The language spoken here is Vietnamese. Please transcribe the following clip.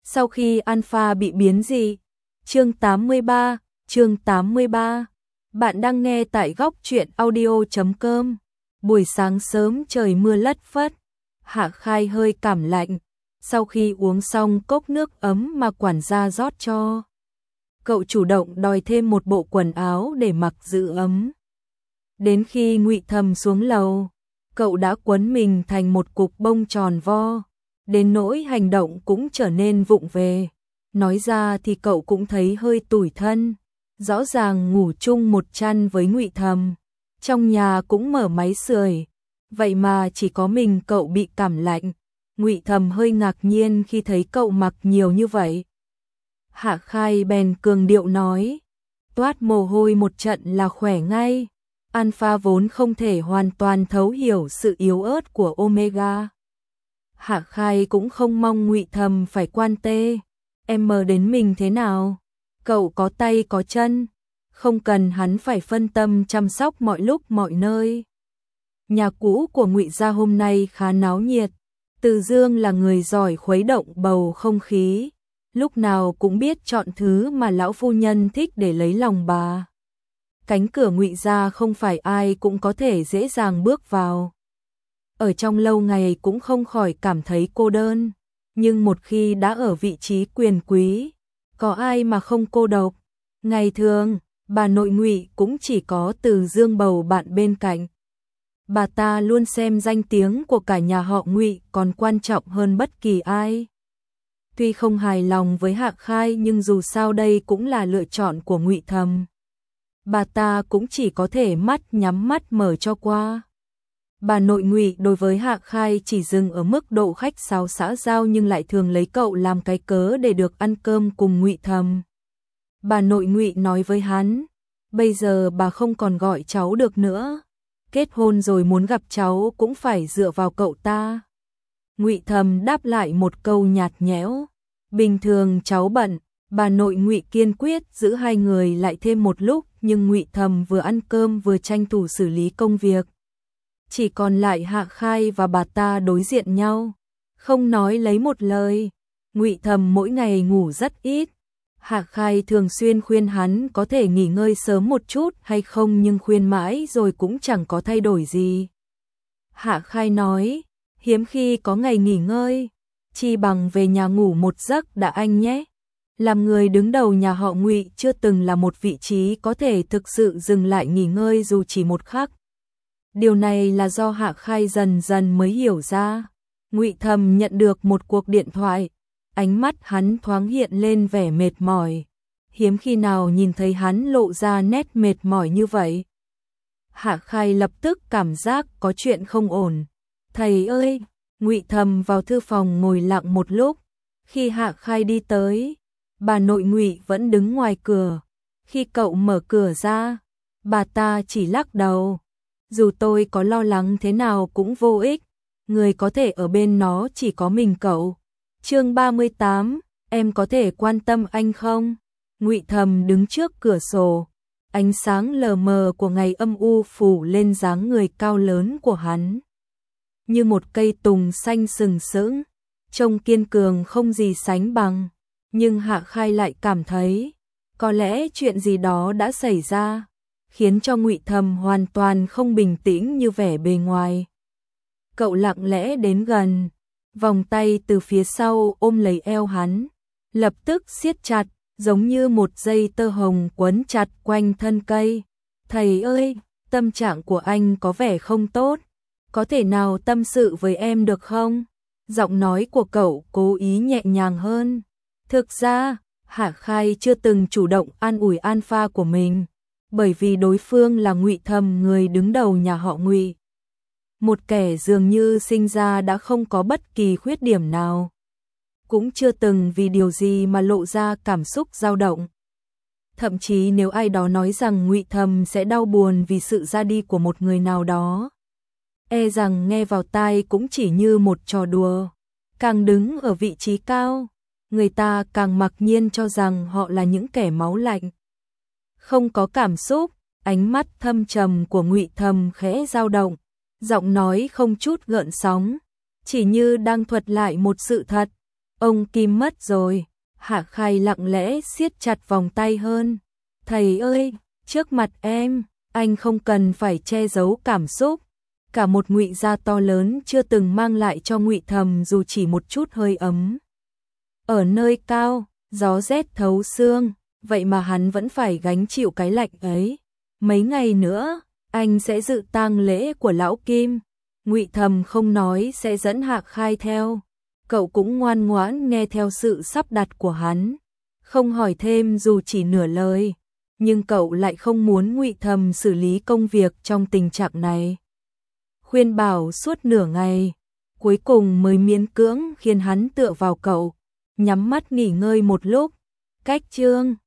Sau khi Alpha bị biến dị. Chương 83. Bạn đang nghe tại góc truyện audio.com. Buổi sáng sớm trời mưa lất phất, Hạ Khai hơi cảm lạnh. Sau khi uống xong cốc nước ấm mà quản gia rót cho, cậu chủ động đòi thêm một bộ quần áo để mặc giữ ấm. Đến khi Ngụy Thầm xuống lầu, cậu đã quấn mình thành một cục bông tròn vo, đến nỗi hành động cũng trở nên vụng về. Nói ra thì cậu cũng thấy hơi tủi thân, rõ ràng ngủ chung một chăn với Ngụy Thầm, trong nhà cũng mở máy sưởi, vậy mà chỉ có mình cậu bị cảm lạnh. Ngụy Thầm hơi ngạc nhiên khi thấy cậu mặc nhiều như vậy. Hạ Khai bèn cường điệu nói, toát mồ hôi một trận là khỏe ngay. Alpha vốn không thể hoàn toàn thấu hiểu sự yếu ớt của Omega. Hạ Khai cũng không mong Ngụy Thầm phải quan tê. Em mờ đến mình thế nào? Cậu có tay có chân, không cần hắn phải phân tâm chăm sóc mọi lúc mọi nơi. Nhà cũ của Ngụy gia hôm nay khá náo nhiệt. Từ Dương là người giỏi khuấy động bầu không khí, lúc nào cũng biết chọn thứ mà lão phu nhân thích để lấy lòng bà. Cánh cửa Ngụy gia không phải ai cũng có thể dễ dàng bước vào. Ở trong lâu ngày cũng không khỏi cảm thấy cô đơn, nhưng một khi đã ở vị trí quyền quý, có ai mà không cô độc. Ngày thường, bà nội Ngụy cũng chỉ có Từ Dương bầu bạn bên cạnh. Bà ta luôn xem danh tiếng của cả nhà họ Ngụy còn quan trọng hơn bất kỳ ai. Tuy không hài lòng với Hạ Khai nhưng dù sao đây cũng là lựa chọn của Ngụy Thầm. Bà ta cũng chỉ có thể mắt nhắm mắt mở cho qua. Bà nội Ngụy đối với Hạ Khai chỉ dừng ở mức độ khách sáo xã giao nhưng lại thường lấy cậu làm cái cớ để được ăn cơm cùng Ngụy Thầm. Bà nội Ngụy nói với hắn, bây giờ bà không còn gọi cháu được nữa. Kết hôn rồi muốn gặp cháu cũng phải dựa vào cậu ta. Ngụy Thầm đáp lại một câu nhạt nhẽo, bình thường cháu bận. Bà nội Ngụy kiên quyết giữ hai người lại thêm một lúc nhưng Ngụy Thầm vừa ăn cơm vừa tranh thủ xử lý công việc. Chỉ còn lại Hạ Khai và bà ta đối diện nhau, không nói lấy một lời. Ngụy Thầm mỗi ngày ngủ rất ít. Hạ Khai thường xuyên khuyên hắn có thể nghỉ ngơi sớm một chút hay không nhưng khuyên mãi rồi cũng chẳng có thay đổi gì. Hạ Khai nói, hiếm khi có ngày nghỉ ngơi, chi bằng về nhà ngủ một giấc đã anh nhé. Làm người đứng đầu nhà họ Ngụy chưa từng là một vị trí có thể thực sự dừng lại nghỉ ngơi dù chỉ một khắc. Điều này là do Hạ Khai dần dần mới hiểu ra. Ngụy Thầm nhận được một cuộc điện thoại, ánh mắt hắn thoáng hiện lên vẻ mệt mỏi. Hiếm khi nào nhìn thấy hắn lộ ra nét mệt mỏi như vậy. Hạ Khai lập tức cảm giác có chuyện không ổn. Thầy ơi! Ngụy Thầm vào thư phòng ngồi lặng một lúc. Khi Hạ Khai đi tới, bà nội Ngụy vẫn đứng ngoài cửa. Khi cậu mở cửa ra, bà ta chỉ lắc đầu. Dù tôi có lo lắng thế nào cũng vô ích, người có thể ở bên nó chỉ có mình cậu. Chương 38, em có thể quan tâm anh không? Ngụy Thầm đứng trước cửa sổ, ánh sáng lờ mờ của ngày âm u phủ lên dáng người cao lớn của hắn. Như một cây tùng xanh sừng sững, trông kiên cường không gì sánh bằng. Nhưng Hạ Khai lại cảm thấy, có lẽ chuyện gì đó đã xảy ra, khiến cho Ngụy Thầm hoàn toàn không bình tĩnh như vẻ bề ngoài. Cậu lặng lẽ đến gần, vòng tay từ phía sau ôm lấy eo hắn, lập tức siết chặt, giống như một dây tơ hồng quấn chặt quanh thân cây. Thầy ơi, tâm trạng của anh có vẻ không tốt, có thể nào tâm sự với em được không? Giọng nói của cậu cố ý nhẹ nhàng hơn. Thực ra, Hạ Khai chưa từng chủ động an ủi Alpha của mình, bởi vì đối phương là Ngụy Thầm, người đứng đầu nhà họ Ngụy. Một kẻ dường như sinh ra đã không có bất kỳ khuyết điểm nào, cũng chưa từng vì điều gì mà lộ ra cảm xúc dao động. Thậm chí nếu ai đó nói rằng Ngụy Thầm sẽ đau buồn vì sự ra đi của một người nào đó, e rằng nghe vào tai cũng chỉ như một trò đùa. Càng đứng ở vị trí cao, người ta càng mặc nhiên cho rằng họ là những kẻ máu lạnh, không có cảm xúc. Ánh mắt thâm trầm của Ngụy Thầm khẽ dao động, giọng nói không chút gợn sóng, chỉ như đang thuật lại một sự thật. Ông Kim mất rồi. Hạ Khai lặng lẽ siết chặt vòng tay hơn. Thầy ơi, trước mặt em, anh không cần phải che giấu cảm xúc. Cả một Ngụy gia to lớn chưa từng mang lại cho Ngụy Thầm dù chỉ một chút hơi ấm. Ở nơi cao, gió rét thấu xương, vậy mà hắn vẫn phải gánh chịu cái lạnh ấy. Mấy ngày nữa, anh sẽ dự tang lễ của lão Kim. Ngụy Thầm không nói sẽ dẫn Hạ Khai theo. Cậu cũng ngoan ngoãn nghe theo sự sắp đặt của hắn, không hỏi thêm dù chỉ nửa lời. Nhưng cậu lại không muốn Ngụy Thầm xử lý công việc trong tình trạng này. Khuyên bảo suốt nửa ngày, cuối cùng mới miễn cưỡng khiến hắn tựa vào cậu, nhắm mắt nghỉ ngơi một lúc. Cách chương